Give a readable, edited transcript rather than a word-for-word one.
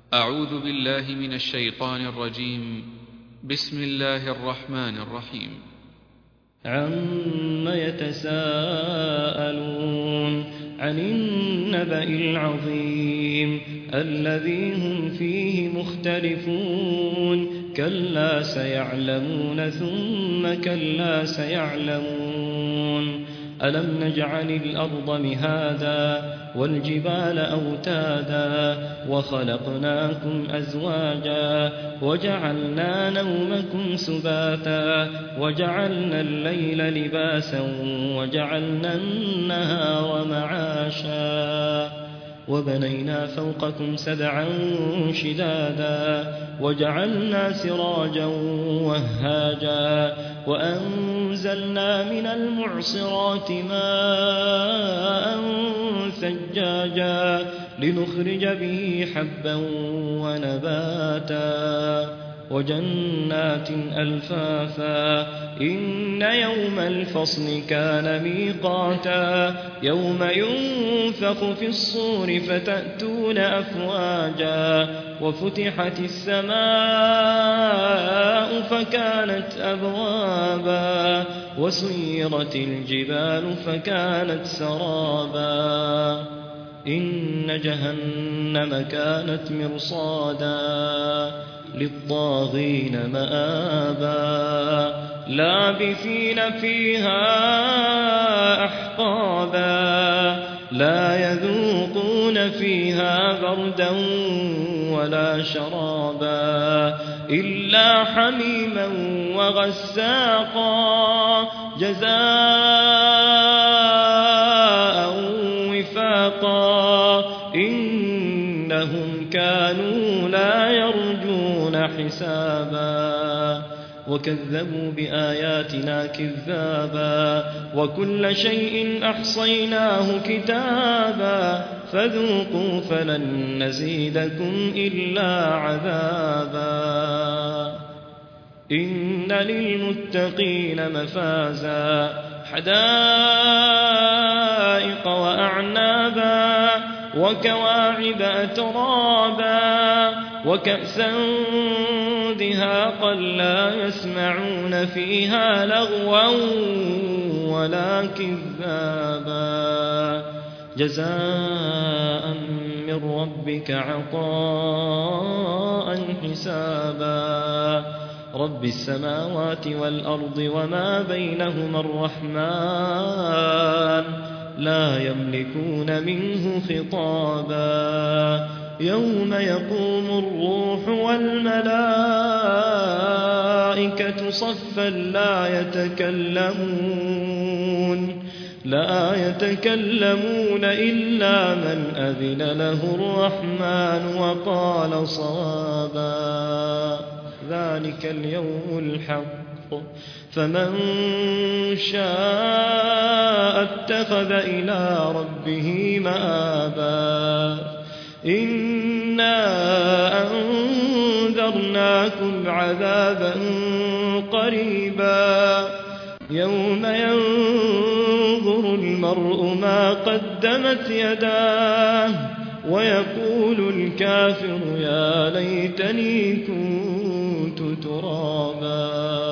أعوذ بالله من الشيطان الرجيم. بسم الله الرحمن الرحيم. عم يتساءلون عن النبأ العظيم الذي هم فيه مختلفون كلا سيعلمون ثم كلا سيعلمون ألم نجعل الأرض مهادا والجبال أوتادا وخلقناكم أزواجا وجعلنا نومكم سباتا وجعلنا الليل لباسا وجعلنا النهار معاشا وبنينا فوقكم سبعا شدادا وجعلنا سراجا وهاجا وأنزلنا من المعصرات ماء ثجاجا لنخرج به حبا ونباتا وجنات ألفافا إن يوم الفصل كان ميقاتا يوم ينفخ في الصور فتأتون أفواجا وفتحت السماء فكانت أبوابا وسيرت الجبال فكانت سرابا إن جهنم كانت مرصادا للطاغين مآبا لابثين فيها أحقابا لا يذوقون فيها بردا ولا شرابا إلا حميما وغساقا جزاء وفاقا إنهم كانوا لا يرجون حسابا وكذبوا بآياتنا كذابا وكل شيء أحصيناه كتابا فذوقوا فلن نزيدكم إلا عذابا إن للمتقين مفازا حدائق وأعنابا وكواعب أترابا وكأسا دهاقا لا يسمعون فيها لغوا ولا كذابا جزاء من ربك عطاء حسابا رب السماوات والأرض وما بينهما الرحمن لا يملكون منه خطابا يوم يقوم الروح والملائكة صفا لا يتكلمون إلا من أذن له الرحمن وقال صوابا ذلك اليوم الحق فمن شاء اتخذ إلى ربه مآبا إنا أنذرناكم عذابا قريبا يوم ينظر المرء ما قدمت يداه ويقول الكافر يا ليتني كنت ترابا